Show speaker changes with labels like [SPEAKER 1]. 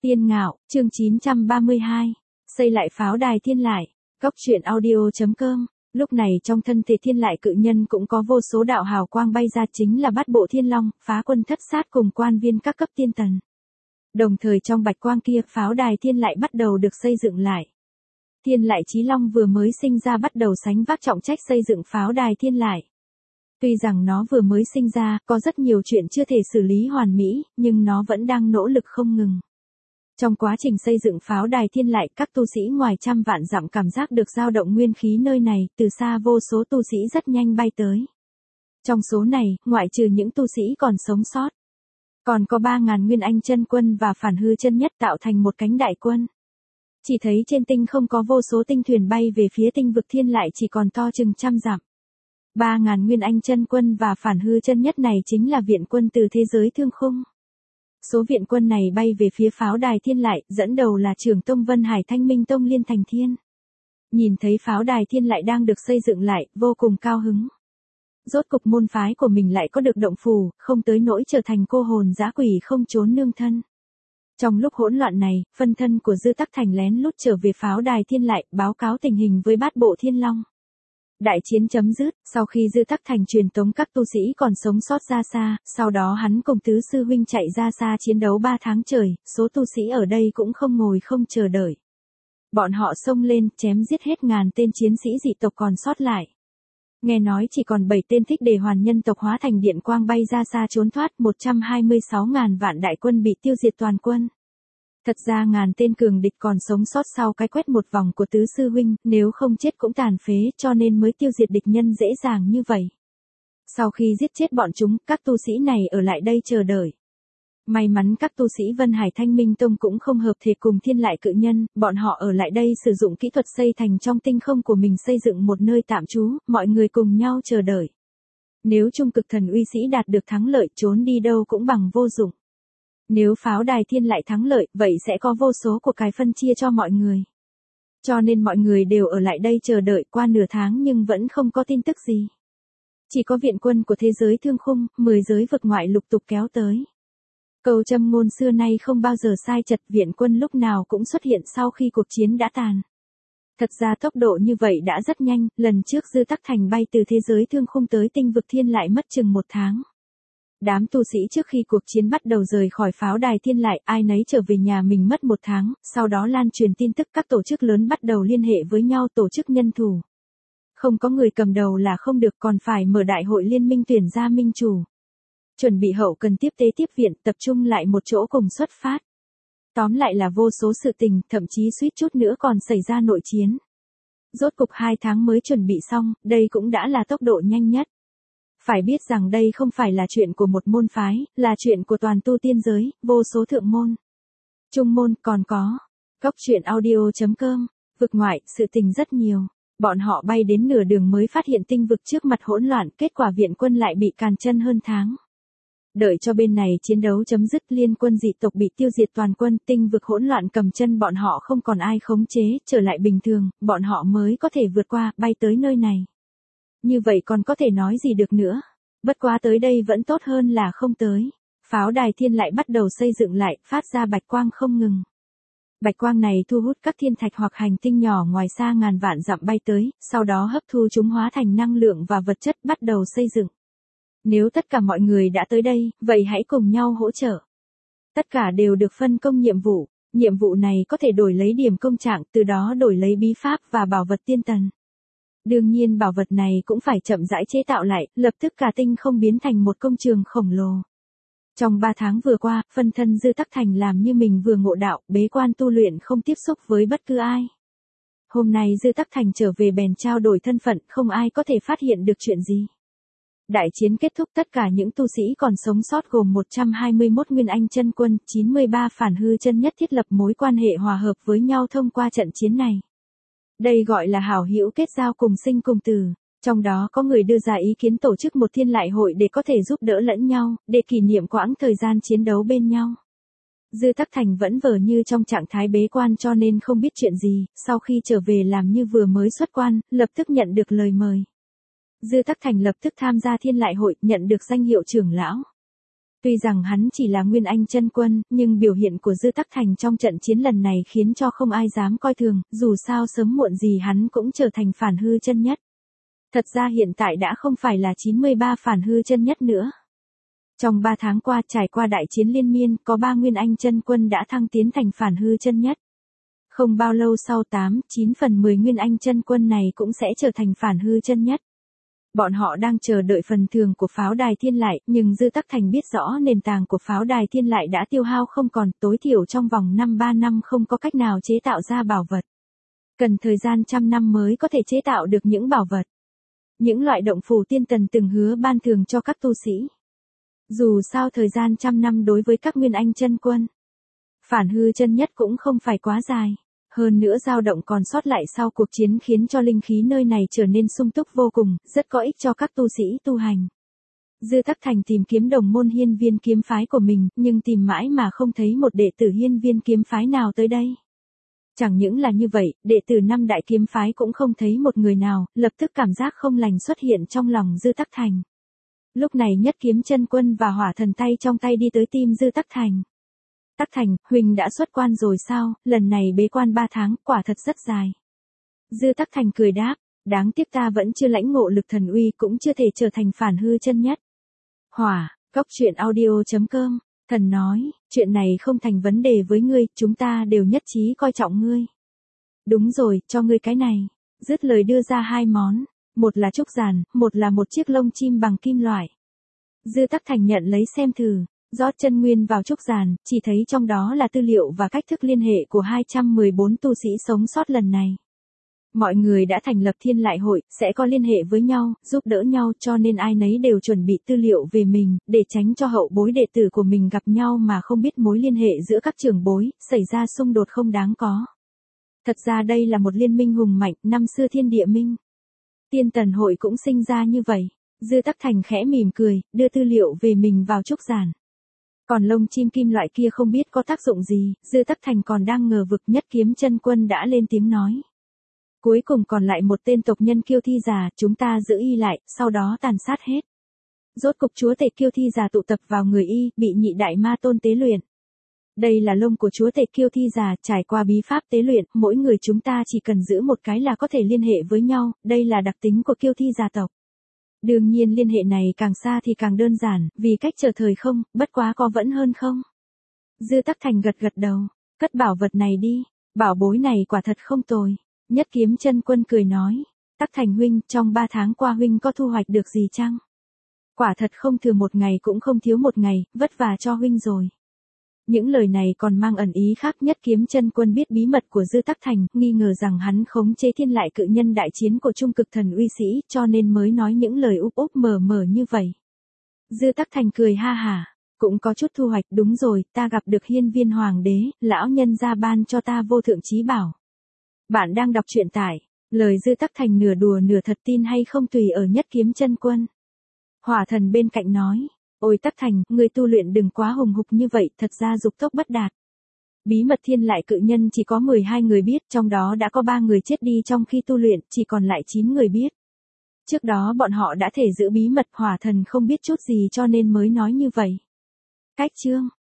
[SPEAKER 1] Tiên Ngạo, chương 932. Xây lại pháo đài Thiên Lại. Cốc truyện audio.com. Lúc này trong thân thể Thiên Lại cự nhân cũng có vô số đạo hào quang bay ra, chính là bát bộ Thiên Long, phá quân thất sát cùng quan viên các cấp tiên tần. Đồng thời trong bạch quang kia, pháo đài Thiên Lại bắt đầu được xây dựng lại. Thiên Lại Chí Long vừa mới sinh ra bắt đầu sánh vác trọng trách xây dựng pháo đài Thiên Lại. Tuy rằng nó vừa mới sinh ra, có rất nhiều chuyện chưa thể xử lý hoàn mỹ, nhưng nó vẫn đang nỗ lực không ngừng. Trong quá trình xây dựng pháo đài Thiên Lại, các tu sĩ ngoài trăm vạn dặm cảm giác được dao động nguyên khí nơi này, từ xa vô số tu sĩ rất nhanh bay tới. Trong số này, ngoại trừ những tu sĩ còn sống sót, còn có 3.000 Nguyên Anh chân quân và Phản Hư chân nhất tạo thành một cánh đại quân. Chỉ thấy trên tinh không có vô số tinh thuyền bay về phía tinh vực Thiên Lại chỉ còn to chừng trăm dặm. 3.000 Nguyên Anh chân quân và Phản Hư chân nhất này chính là viện quân từ thế giới thương khung. Số viện quân này bay về phía pháo đài Thiên Lại, dẫn đầu là trưởng tông Vân Hải Thanh Minh Tông Liên Thành Thiên. Nhìn thấy pháo đài Thiên Lại đang được xây dựng lại, vô cùng cao hứng. Rốt cục môn phái của mình lại có được động phủ, không tới nỗi trở thành cô hồn dã quỷ không trốn nương thân. Trong lúc hỗn loạn này, phân thân của Dư Tắc Thành lén lút trở về pháo đài Thiên Lại, báo cáo tình hình với bát bộ Thiên Long. Đại chiến chấm dứt, sau khi Dư Tắc Thành truyền tống các tu sĩ còn sống sót ra xa, sau đó hắn cùng tứ sư huynh chạy ra xa chiến đấu 3 tháng trời, số tu sĩ ở đây cũng không ngồi không chờ đợi. Bọn họ xông lên, chém giết hết ngàn tên chiến sĩ dị tộc còn sót lại. Nghe nói chỉ còn 7 tên thích đề hoàn nhân tộc hóa thành điện quang bay ra xa trốn thoát, 126.000 vạn đại quân bị tiêu diệt toàn quân. Thật ra ngàn tên cường địch còn sống sót sau cái quét một vòng của tứ sư huynh, nếu không chết cũng tàn phế, cho nên mới tiêu diệt địch nhân dễ dàng như vậy. Sau khi giết chết bọn chúng, các tu sĩ này ở lại đây chờ đợi. May mắn các tu sĩ Vân Hải Thanh Minh Tông cũng không hợp thể cùng Thiên Lại cự nhân, bọn họ ở lại đây sử dụng kỹ thuật xây thành trong tinh không của mình xây dựng một nơi tạm trú, mọi người cùng nhau chờ đợi. Nếu Trung Cực Thần Uy Sĩ đạt được thắng lợi, trốn đi đâu cũng bằng vô dụng. Nếu pháo đài Thiên Lại thắng lợi, vậy sẽ có vô số của cải phân chia cho mọi người. Cho nên mọi người đều ở lại đây chờ đợi qua nửa tháng nhưng vẫn không có tin tức gì. Chỉ có viện quân của thế giới thương khung, 10 giới vực ngoại lục tục kéo tới. Câu châm ngôn xưa nay không bao giờ sai chật, viện quân lúc nào cũng xuất hiện sau khi cuộc chiến đã tàn. Thật ra tốc độ như vậy đã rất nhanh, lần trước Dư Tắc Thành bay từ thế giới thương khung tới tinh vực Thiên Lại mất chừng 1 tháng. Đám tu sĩ trước khi cuộc chiến bắt đầu rời khỏi pháo đài Thiên Lại, ai nấy trở về nhà mình mất 1 tháng, sau đó lan truyền tin tức, các tổ chức lớn bắt đầu liên hệ với nhau tổ chức nhân thủ. Không có người cầm đầu là không được, còn phải mở đại hội liên minh tuyển ra minh chủ. Chuẩn bị hậu cần tiếp tế tiếp viện, tập trung lại một chỗ cùng xuất phát. Tóm lại là vô số sự tình, thậm chí suýt chút nữa còn xảy ra nội chiến. Rốt cục 2 tháng mới chuẩn bị xong, đây cũng đã là tốc độ nhanh nhất. Phải biết rằng đây không phải là chuyện của một môn phái, là chuyện của toàn tu tiên giới, vô số thượng môn, trung môn, còn có Cốc truyện audio.com. Vực ngoại, sự tình rất nhiều. Bọn họ bay đến nửa đường mới phát hiện tinh vực trước mặt hỗn loạn, kết quả viện quân lại bị càn chân hơn tháng. Đợi cho bên này chiến đấu chấm dứt, liên quân dị tộc bị tiêu diệt toàn quân, tinh vực hỗn loạn cầm chân bọn họ không còn ai khống chế, trở lại bình thường, bọn họ mới có thể vượt qua, bay tới nơi này. Như vậy còn có thể nói gì được nữa. Bất quá tới đây vẫn tốt hơn là không tới. Pháo đài Thiên Lại bắt đầu xây dựng lại, phát ra bạch quang không ngừng. Bạch quang này thu hút các thiên thạch hoặc hành tinh nhỏ ngoài xa ngàn vạn dặm bay tới, sau đó hấp thu chúng hóa thành năng lượng và vật chất bắt đầu xây dựng. Nếu tất cả mọi người đã tới đây, vậy hãy cùng nhau hỗ trợ. Tất cả đều được phân công nhiệm vụ này có thể đổi lấy điểm công trạng, từ đó đổi lấy bí pháp và bảo vật tiên tần. Đương nhiên bảo vật này cũng phải chậm rãi chế tạo lại, lập tức cả tinh không biến thành một công trường khổng lồ. Trong 3 tháng vừa qua, phân thân Dư Tắc Thành làm như mình vừa ngộ đạo, bế quan tu luyện không tiếp xúc với bất cứ ai. Hôm nay Dư Tắc Thành trở về bèn trao đổi thân phận, không ai có thể phát hiện được chuyện gì. Đại chiến kết thúc, tất cả những tu sĩ còn sống sót gồm 121 Nguyên Anh chân quân, 93 Phản Hư chân nhất thiết lập mối quan hệ hòa hợp với nhau thông qua trận chiến này. Đây gọi là hảo hữu kết giao cùng sinh cùng tử. Trong đó có người đưa ra ý kiến tổ chức một Thiên Lại hội để có thể giúp đỡ lẫn nhau, để kỷ niệm quãng thời gian chiến đấu bên nhau. Dư Tắc Thành vẫn vờ như trong trạng thái bế quan cho nên không biết chuyện gì, sau khi trở về làm như vừa mới xuất quan, lập tức nhận được lời mời. Dư Tắc Thành lập tức tham gia Thiên Lại hội, nhận được danh hiệu trưởng lão. Tuy rằng hắn chỉ là Nguyên Anh chân quân, nhưng biểu hiện của Dư Tắc Thành trong trận chiến lần này khiến cho không ai dám coi thường, dù sao sớm muộn gì hắn cũng trở thành phản hư chân nhất. Thật ra hiện tại đã không phải là 93 phản hư chân nhất nữa. Trong 3 tháng qua trải qua đại chiến liên miên, có 3 Nguyên Anh chân quân đã thăng tiến thành phản hư chân nhất. Không bao lâu sau 8-9 phần 10 Nguyên Anh chân quân này cũng sẽ trở thành phản hư chân nhất. Bọn họ đang chờ đợi phần thưởng của pháo đài thiên lại, nhưng Dư Tắc Thành biết rõ nền tảng của pháo đài thiên lại đã tiêu hao không còn, tối thiểu trong vòng 3 năm không có cách nào chế tạo ra bảo vật. Cần thời gian 100 năm mới có thể chế tạo được những bảo vật. Những loại động phù tiên tần từng hứa ban thưởng cho các tu sĩ. Dù sao thời gian 100 năm đối với các Nguyên Anh chân quân, phản hư chân nhất cũng không phải quá dài. Hơn nữa dao động còn sót lại sau cuộc chiến khiến cho linh khí nơi này trở nên sung túc vô cùng, rất có ích cho các tu sĩ tu hành. Dư Tắc Thành tìm kiếm đồng môn Hiên Viên kiếm phái của mình, nhưng tìm mãi mà không thấy một đệ tử Hiên Viên kiếm phái nào tới đây. Chẳng những là như vậy, đệ tử 5 đại kiếm phái cũng không thấy một người nào, lập tức cảm giác không lành xuất hiện trong lòng Dư Tắc Thành. Lúc này Nhất Kiếm chân quân và Hỏa Thần tay trong tay đi tới tim Dư Tắc Thành. Tắc Thành, huynh đã xuất quan rồi sao, lần này bế quan 3 tháng, quả thật rất dài. Dư Tắc Thành cười đáp, đáng tiếc ta vẫn chưa lãnh ngộ lực thần uy, cũng chưa thể trở thành phản hư chân nhất. Hỏa, Góc Truyện Audio.com, thần nói, chuyện này không thành vấn đề với ngươi, chúng ta đều nhất trí coi trọng ngươi. Đúng rồi, cho ngươi cái này. Dứt lời đưa ra 2 món, một là trúc giản, một là một chiếc lông chim bằng kim loại. Dư Tắc Thành nhận lấy xem thử. Rót chân nguyên vào trúc giản, chỉ thấy trong đó là tư liệu và cách thức liên hệ của 214 tu sĩ sống sót lần này. Mọi người đã thành lập thiên lại hội, sẽ có liên hệ với nhau, giúp đỡ nhau, cho nên ai nấy đều chuẩn bị tư liệu về mình, để tránh cho hậu bối đệ tử của mình gặp nhau mà không biết mối liên hệ giữa các trưởng bối, xảy ra xung đột không đáng có. Thật ra đây là một liên minh hùng mạnh, năm xưa thiên địa minh. Tiên tần hội cũng sinh ra như vậy. Dư Tắc Thành khẽ mỉm cười, đưa tư liệu về mình vào trúc giản. Còn lông chim kim loại kia không biết có tác dụng gì, Dư Tắc Thành còn đang ngờ vực. Nhất Kiếm chân quân đã lên tiếng nói. Cuối cùng còn lại một tên tộc nhân Kiêu Thi Già, chúng ta giữ y lại, sau đó tàn sát hết. Rốt cục chúa tể Kiêu Thi Già tụ tập vào người y, bị nhị đại ma tôn tế luyện. Đây là lông của chúa tể Kiêu Thi Già, trải qua bí pháp tế luyện, mỗi người chúng ta chỉ cần giữ một cái là có thể liên hệ với nhau, đây là đặc tính của Kiêu Thi Già tộc. Đương nhiên liên hệ này càng xa thì càng đơn giản, vì cách chờ thời không, bất quá có vẫn hơn không. Dư Tắc Thành gật gật đầu, cất bảo vật này đi, bảo bối này quả thật không tồi. Nhất Kiếm chân quân cười nói, Tắc Thành huynh, trong 3 tháng qua huynh có thu hoạch được gì chăng? Quả thật không thừa một ngày cũng không thiếu một ngày, vất vả cho huynh rồi. Những lời này còn mang ẩn ý khác. Nhất Kiếm chân quân biết bí mật của Dư Tắc Thành, nghi ngờ rằng hắn khống chế thiên lại cự nhân đại chiến của trung cực thần uy sĩ, cho nên mới nói những lời úp úp mờ mờ như vậy. Dư Tắc Thành cười ha hả, cũng có chút thu hoạch. Đúng rồi, ta gặp được Hiên Viên hoàng đế, lão nhân gia ban cho ta vô thượng chí bảo. Bạn đang đọc truyện tại, lời Dư Tắc Thành nửa đùa nửa thật tin hay không tùy ở Nhất Kiếm chân quân. Hỏa Thần bên cạnh nói. Ôi Tắc Thành, ngươi tu luyện đừng quá hùng hục như vậy, thật ra dục tốc bất đạt. Bí mật thiên lại cự nhân chỉ có 12 người biết, trong đó đã có 3 người chết đi trong khi tu luyện, chỉ còn lại 9 người biết. Trước đó bọn họ đã thể giữ bí mật. Hỏa Thần không biết chút gì cho nên mới nói như vậy. Cách chương